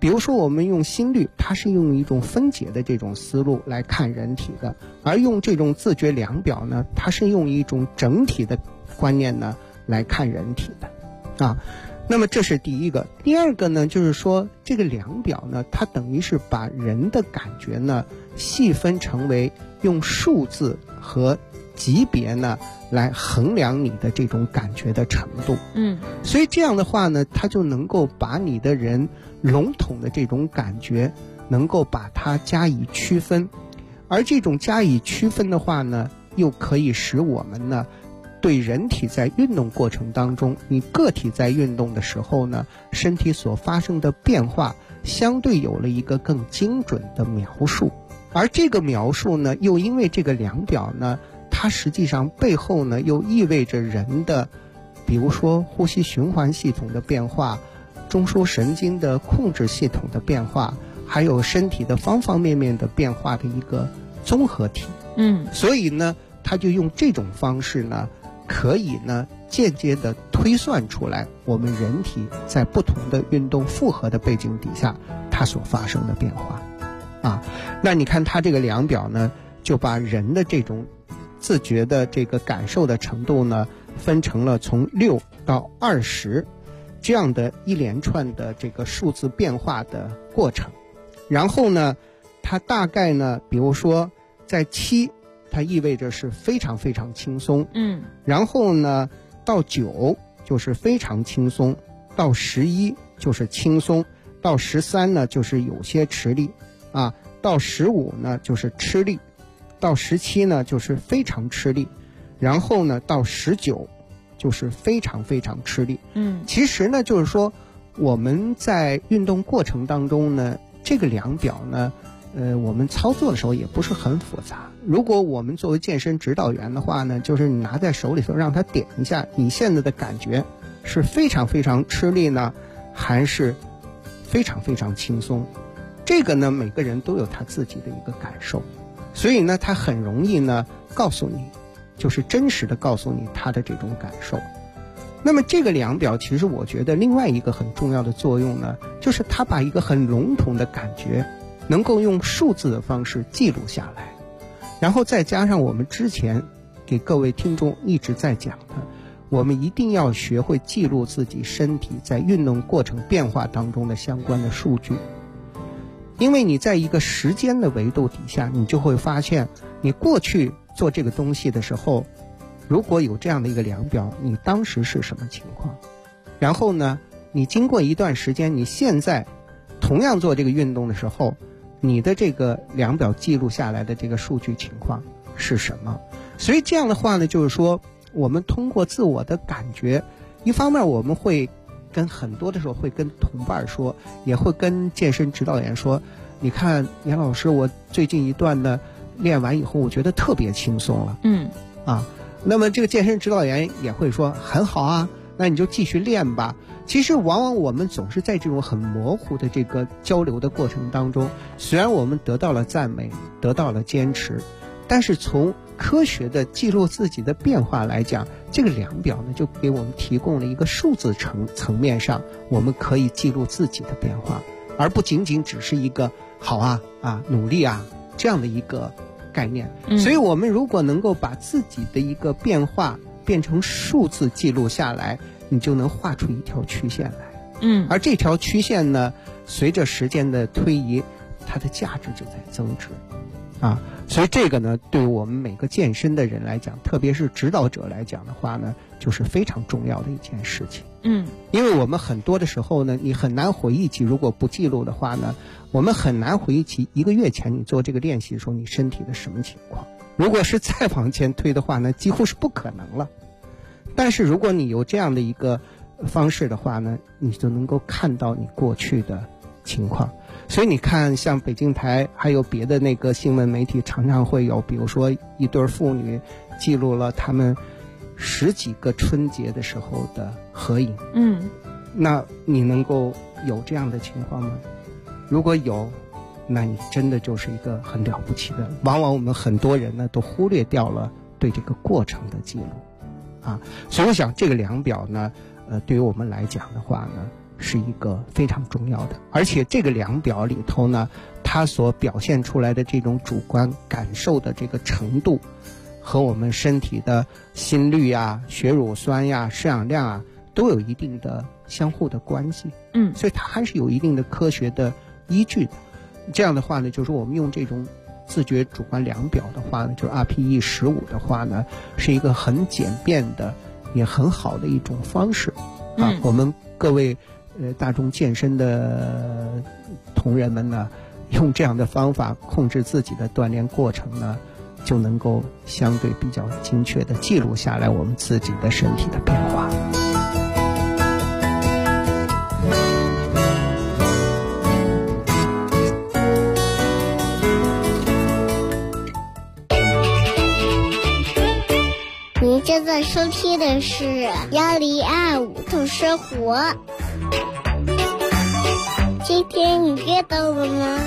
比如说我们用心率，它是用一种分解的这种思路来看人体的，而用这种自觉量表呢，它是用一种整体的观念呢来看人体的啊。那么这是第一个。第二个呢，就是说这个量表呢，它等于是把人的感觉呢细分成为用数字和级别呢来衡量你的这种感觉的程度。所以这样的话呢，它就能够把你的人笼统的这种感觉能够把它加以区分，而这种加以区分的话呢，又可以使我们呢对人体在运动过程当中，你个体在运动的时候呢，身体所发生的变化相对有了一个更精准的描述。而这个描述呢，又因为这个量表呢，它实际上背后呢又意味着人的比如说呼吸循环系统的变化，中枢神经的控制系统的变化，还有身体的方方面面的变化的一个综合体。所以呢他就用这种方式呢，可以呢间接的推算出来我们人体在不同的运动负荷的背景底下它所发生的变化啊。那你看它这个量表呢，就把人的这种自觉的这个感受的程度呢，分成了从6到20这样的一连串的这个数字变化的过程。然后呢它大概呢，比如说在7它意味着是非常非常轻松，然后呢到9就是非常轻松，到11就是轻松，到13呢就是有些吃力啊，到15呢就是吃力，到17呢就是非常吃力，然后呢到19就是非常非常吃力。其实呢就是说我们在运动过程当中呢，这个量表呢我们操作的时候也不是很复杂。如果我们作为健身指导员的话呢，就是你拿在手里头让他点一下，你现在的感觉是非常非常吃力呢，还是非常非常轻松？这个呢每个人都有他自己的一个感受，所以呢他很容易呢告诉你，就是真实的告诉你他的这种感受。那么这个量表其实我觉得另外一个很重要的作用呢，就是它把一个很笼统的感觉能够用数字的方式记录下来，然后再加上我们之前给各位听众一直在讲的，我们一定要学会记录自己身体在运动过程变化当中的相关的数据。因为你在一个时间的维度底下，你就会发现你过去做这个东西的时候，如果有这样的一个量表，你当时是什么情况，然后呢你经过一段时间，你现在同样做这个运动的时候，你的这个量表记录下来的这个数据情况是什么。所以这样的话呢，就是说我们通过自我的感觉，一方面我们会跟很多的时候会跟同伴说，也会跟健身指导员说，你看严老师，我最近一段呢练完以后我觉得特别轻松了。那么这个健身指导员也会说很好啊，那你就继续练吧。其实往往我们总是在这种很模糊的这个交流的过程当中，虽然我们得到了赞美，得到了坚持，但是从科学的记录自己的变化来讲，这个量表呢就给我们提供了一个数字层面上我们可以记录自己的变化，而不仅仅只是一个好啊努力啊这样的一个概念。所以我们如果能够把自己的一个变化变成数字记录下来，你就能画出一条曲线来。而这条曲线呢，随着时间的推移，它的价值就在增值啊。所以这个呢，对于我们每个健身的人来讲，特别是指导者来讲的话呢，就是非常重要的一件事情。因为我们很多的时候呢，你很难回忆起，如果不记录的话呢，我们很难回忆起1个月前你做这个练习的时候你身体的什么情况。如果是再往前推的话呢，几乎是不可能了。但是如果你有这样的一个方式的话呢，你就能够看到你过去的情况。所以你看像北京台还有别的那个新闻媒体常常会有，比如说一对妇女记录了他们10几个春节的时候的合影。那你能够有这样的情况吗？如果有，那你真的就是一个很了不起的。往往我们很多人呢都忽略掉了对这个过程的记录啊。所以我想这个量表呢对于我们来讲的话呢， 是一个非常重要的。而且这个量表里头呢，它所表现出来的这种主观感受的这个程度，和我们身体的心率啊、血乳酸呀、摄氧量啊，都有一定的相互的关系。所以它还是有一定的科学的依据的。这样的话呢，就是我们用这种自觉主观量表的话呢，就是 RPE15的话呢，是一个很简便的也很好的一种方式啊。我们各位大众健身的同仁们呢，用这样的方法控制自己的锻炼过程呢，就能够相对比较精确地记录下来我们自己的身体的变化。 您正在收听的是1025动生活。今天你阅到了吗？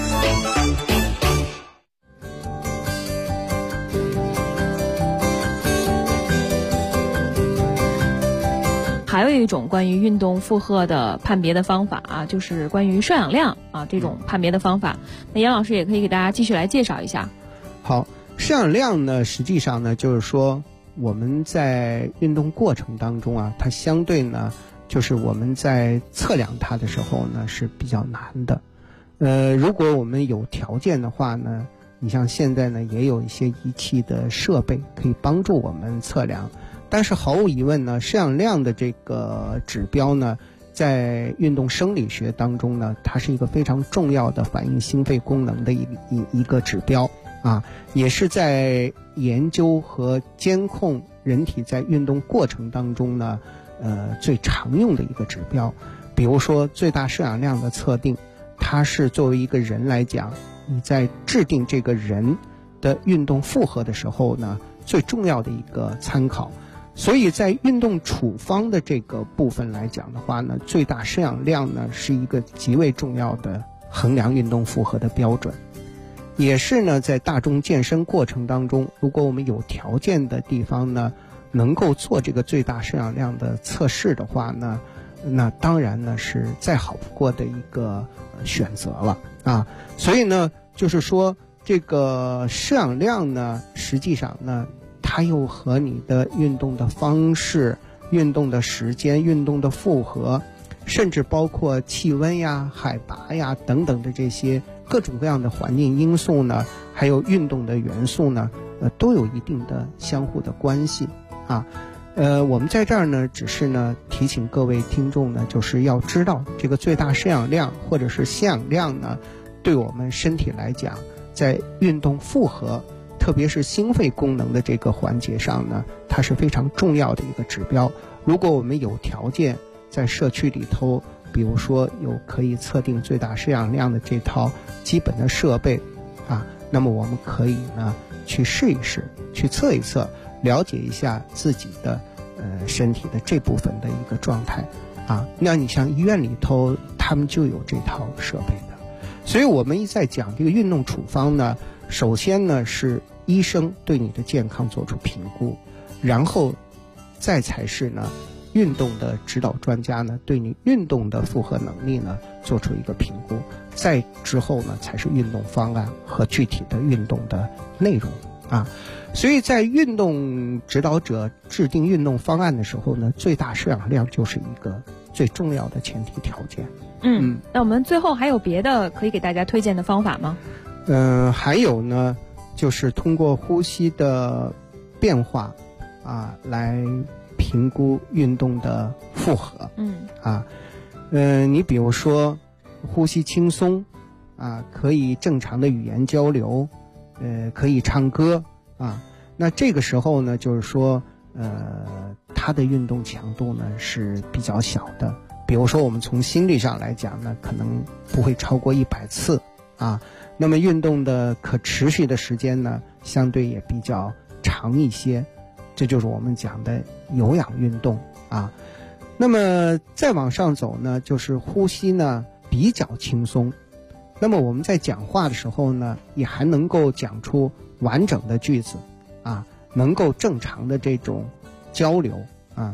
还有一种关于运动负荷的判别的方法啊，就是关于摄氧量啊这种判别的方法。那严老师也可以给大家继续来介绍一下。 好，摄氧量呢，实际上呢，就是说我们在运动过程当中啊，它相对呢，就是我们在测量它的时候呢是比较难的。如果我们有条件的话呢，你像现在呢也有一些仪器的设备可以帮助我们测量。但是毫无疑问呢，摄氧量的这个指标呢，在运动生理学当中呢，它是一个非常重要的反映心肺功能的一个指标啊，也是在研究和监控人体在运动过程当中呢，最常用的一个指标。比如说最大摄氧量的测定，它是作为一个人来讲，你在制定这个人的运动负荷的时候呢，最重要的一个参考。所以在运动处方的这个部分来讲的话呢，最大摄氧量呢是一个极为重要的衡量运动负荷的标准，也是呢在大众健身过程当中，如果我们有条件的地方呢，能够做这个最大摄氧量的测试的话呢，那当然呢是再好不过的一个选择了啊。所以呢，就是说这个摄氧量呢，实际上呢，它又和你的运动的方式、运动的时间、运动的负荷，甚至包括气温呀、海拔呀等等的这些各种各样的环境因素呢，还有运动的元素呢，都有一定的相互的关系啊。我们在这儿呢，只是呢提醒各位听众呢，就是要知道这个最大摄氧量或者是吸氧量呢，对我们身体来讲，在运动负荷，特别是心肺功能的这个环节上呢，它是非常重要的一个指标。如果我们有条件在社区里头，比如说有可以测定最大摄氧量的这套基本的设备啊，那么我们可以呢去试一试，去测一测，了解一下自己的身体的这部分的一个状态啊。那你像医院里头，他们就有这套设备的。所以我们一再讲这个运动处方呢，首先呢是医生对你的健康做出评估，然后再才是呢运动的指导专家呢对你运动的负荷能力呢做出一个评估，再之后呢才是运动方案和具体的运动的内容啊。所以在运动指导者制定运动方案的时候呢，最大摄氧量就是一个最重要的前提条件。 那我们最后还有别的可以给大家推荐的方法吗？ 还有呢，就是通过呼吸的变化啊，来评估运动的负荷。你比如说呼吸轻松啊，可以正常的语言交流，可以唱歌啊，那这个时候呢，就是说它的运动强度呢是比较小的。比如说我们从心率上来讲呢，可能不会超过100次啊。那么运动的可持续的时间呢，相对也比较长一些，这就是我们讲的有氧运动啊。那么再往上走呢，就是呼吸呢比较轻松，那么我们在讲话的时候呢，也还能够讲出完整的句子啊，能够正常的这种交流啊。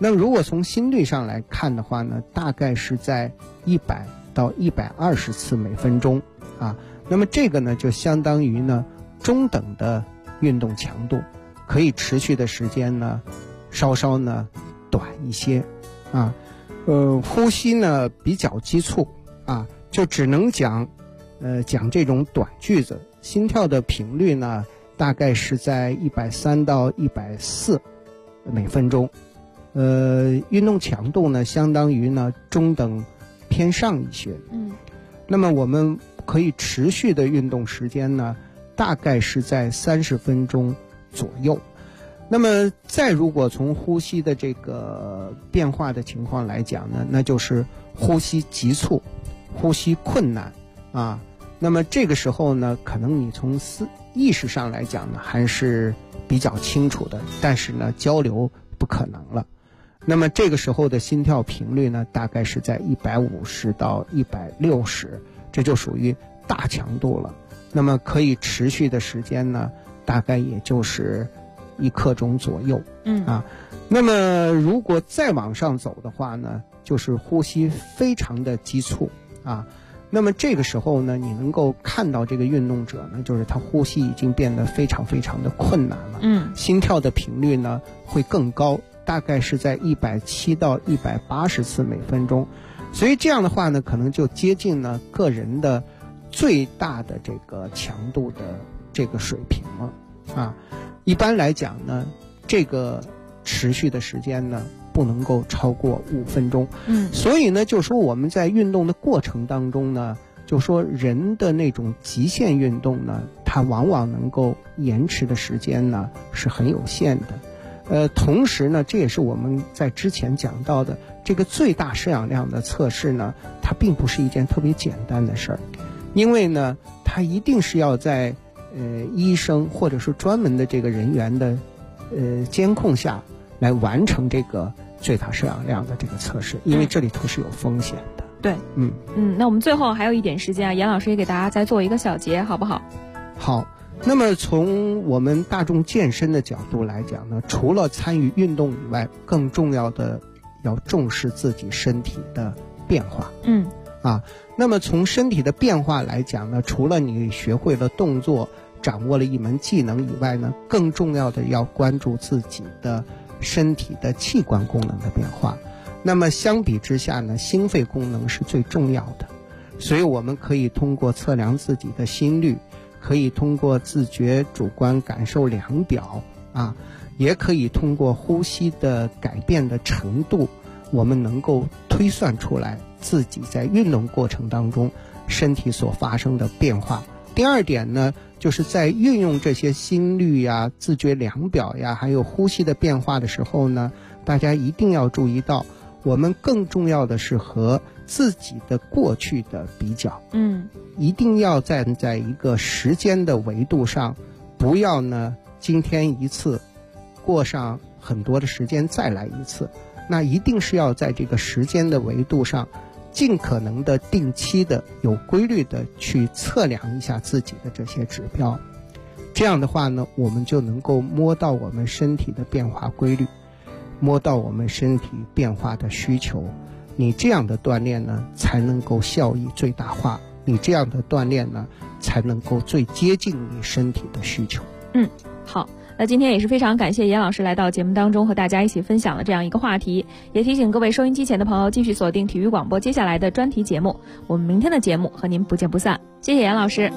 那么如果从心率上来看的话呢，大概是在100到120次每分钟啊。那么这个呢就相当于呢中等的运动强度，可以持续的时间呢稍稍呢短一些啊。呼吸呢比较急促啊，就只能讲这种短句子。心跳的频率呢大概是在130到140每分钟。运动强度呢相当于呢中等偏上一些。那么我们可以持续的运动时间呢大概是在30分钟左右。那么再如果从呼吸的这个变化的情况来讲呢，那就是呼吸急促、呼吸困难啊。那么这个时候呢，可能你从意识上来讲呢还是比较清楚的，但是呢交流不可能了。那么这个时候的心跳频率呢大概是在150到160，这就属于大强度了。那么可以持续的时间呢大概也就是1刻钟左右。那么如果再往上走的话呢，就是呼吸非常的急促啊。那么这个时候呢，你能够看到这个运动者呢，就是他呼吸已经变得非常非常的困难了。心跳的频率呢会更高，大概是在170到180次每分钟。所以这样的话呢，可能就接近呢个人的最大的这个强度的这个水平了啊。一般来讲呢，这个持续的时间呢不能够超过5分钟。所以呢，就说我们在运动的过程当中呢，就说人的那种极限运动呢，它往往能够延迟的时间呢是很有限的。同时呢，这也是我们在之前讲到的这个最大摄氧量的测试呢，它并不是一件特别简单的事儿，因为呢，它一定是要在医生或者是专门的这个人员的监控下来完成这个最大摄氧量的这个测试，因为这里头是有风险的。 对，那我们最后还有一点时间啊，严老师也给大家再做一个小结，好不好？ 好。那么从我们大众健身的角度来讲呢，除了参与运动以外，更重要的要重视自己身体的变化。那么从身体的变化来讲呢，除了你学会了动作，掌握了一门技能以外呢，更重要的要关注自己的身体的器官功能的变化。那么相比之下呢，心肺功能是最重要的，所以我们可以通过测量自己的心率，可以通过自觉主观感受量表啊，也可以通过呼吸的改变的程度，我们能够推算出来自己在运动过程当中身体所发生的变化。第二点呢，就是在运用这些心率呀、自觉量表呀，还有呼吸的变化的时候呢，大家一定要注意到，我们更重要的是和自己的过去的比较。一定要站在一个时间的维度上，不要呢今天一次，过上很多的时间再来一次，那一定是要在这个时间的维度上尽可能的定期的有规律的去测量一下自己的这些指标。这样的话呢，我们就能够摸到我们身体的变化规律，摸到我们身体变化的需求。你这样的锻炼呢才能够效益最大化，你这样的锻炼呢才能够最接近你身体的需求。 好，那今天也是非常感谢严老师来到节目当中和大家一起分享了这样一个话题，也提醒各位收音机前的朋友继续锁定体育广播接下来的专题节目，我们明天的节目和您不见不散。谢谢严老师。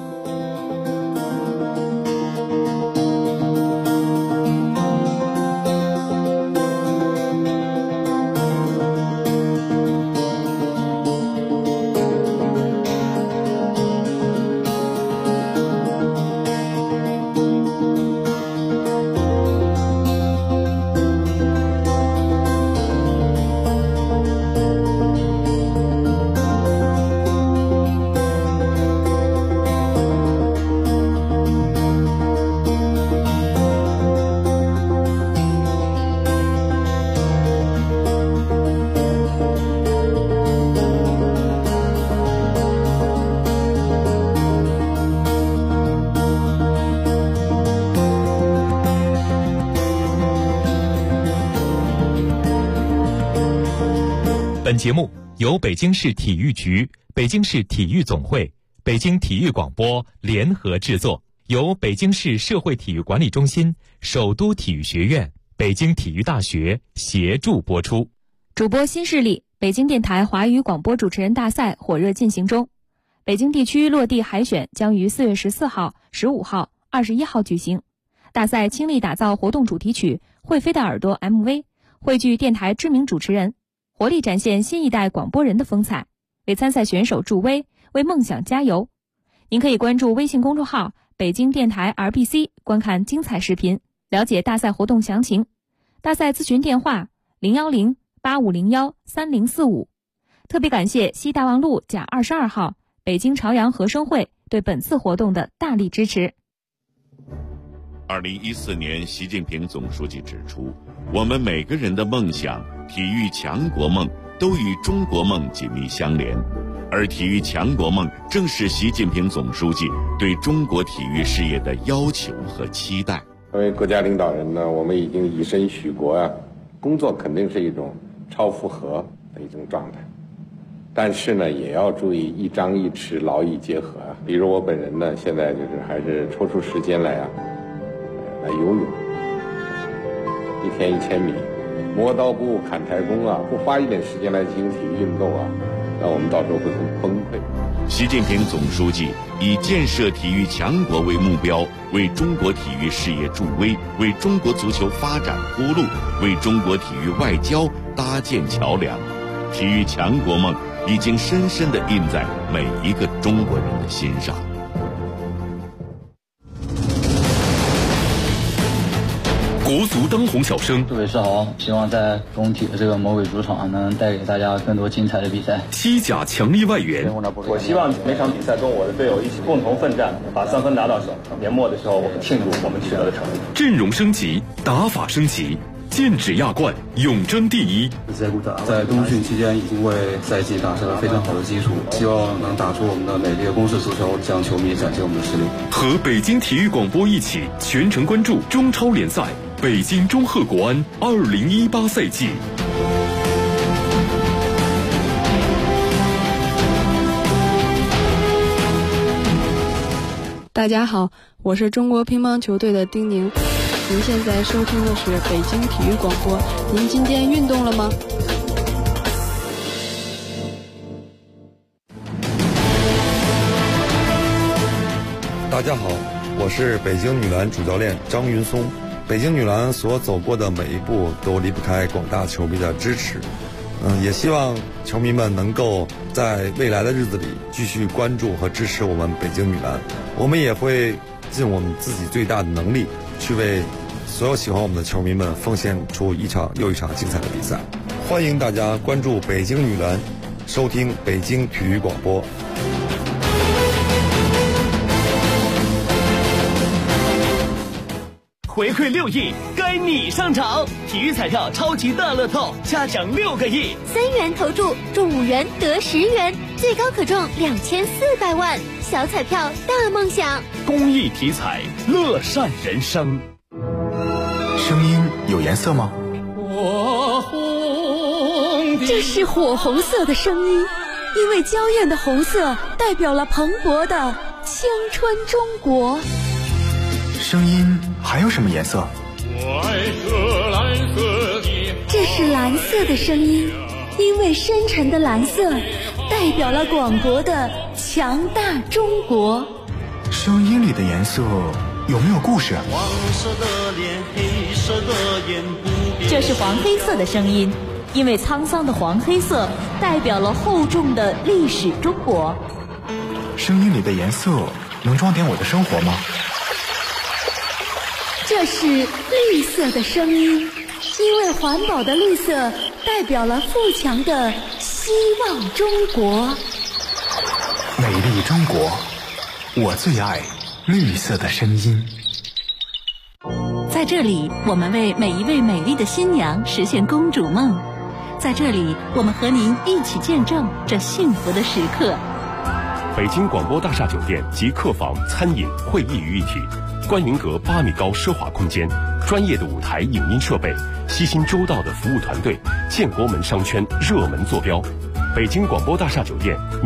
本节目由北京市体育局、北京市体育总会、北京体育广播联合制作，由北京市社会体育管理中心、首都体育学院、北京体育大学协助播出。 主播新势力，北京电台华语广播主持人大赛火热进行中。北京地区落地海选将于4月14号、15号、21号举行。大赛倾力打造活动主题曲《会飞的耳朵》MV， 汇聚电台知名主持人，活力展现新一代广播人的风采，为参赛选手助威，为梦想加油。您可以关注微信公众号北京电台 RBC 观看精彩视频，了解大赛活动详情。大赛咨询电话010-8501-3045。特别感谢西大望路甲22号北京朝阳合生汇对本次活动的大力支持。 2014年，习近平总书记指出，我们每个人的梦想、体育强国梦都与中国梦紧密相连，而体育强国梦正是习近平总书记对中国体育事业的要求和期待。 作为国家领导人呢，我们已经以身许国啊，工作肯定是一种超负荷的一种状态，但是呢，也要注意一张一弛，劳逸结合啊。比如我本人呢，现在还是抽出时间来游泳，一天1000米，磨刀不误砍柴工啊，不花一点时间来进行体育运动啊，那我们到时候会很崩溃。 习近平总书记以建设体育强国为目标，为中国体育事业助威，为中国足球发展铺路，为中国体育外交搭建桥梁。体育强国梦已经深深地印在每一个中国人的心上。 国足当红小生， 各位是好，希望在工体的这个魔鬼主场能带给大家更多精彩的比赛。 西甲强力外援， 我希望每场比赛跟我的队友一起共同奋战，把3分拿到手。年末的时候，我们庆祝我们取得的成绩。 阵容升级，打法升级，剑指亚冠，永争第一。 在冬训期间已经为赛季打下了非常好的基础，希望能打出我们的美丽的攻势足球，向球迷展现我们的实力。 和北京体育广播一起全程关注中超联赛北京中赫国安2018赛季。 大家好，我是中国乒乓球队的丁宁。您现在收听的是北京体育广播。您今天运动了吗？ 大家好，我是北京女篮主教练张云松。北京女篮所走过的每一步都离不开广大球迷的支持。也希望球迷们能够在未来的日子里继续关注和支持我们北京女篮。我们也会尽我们自己最大的能力去为所有喜欢我们的球迷们奉献出一场又一场精彩的比赛。欢迎大家关注北京女篮，收听北京体育广播。 回馈6亿，该你上场！体育彩票超级大乐透，加奖6个亿 ，3元投注中5元得10元，最高可中2400万。小彩票大梦想， 公益体彩，乐善人生。 声音有颜色吗？ 这是火红色的声音，因为娇艳的红色代表了蓬勃的青春中国。 声音还有什么颜色？ 这是蓝色的声音，因为深沉的蓝色代表了广博的强大中国。 声音里的颜色有没有故事？ 黄色的脸，黑色的眼，不变。 这是黄黑色的声音，因为沧桑的黄黑色代表了厚重的历史中国。 声音里的颜色能装点我的生活吗？ 这是绿色的声音，因为环保的绿色代表了富强的希望中国。 美丽中国，我最爱绿色的声音。 在这里，我们为每一位美丽的新娘实现公主梦。在这里，我们和您一起见证这幸福的时刻。 北京广播大厦酒店集客房、餐饮、会议于一体，观云阁8米高奢华空间，专业的舞台影音设备，悉心周到的服务团队，建国门商圈热门坐标。北京广播大厦酒店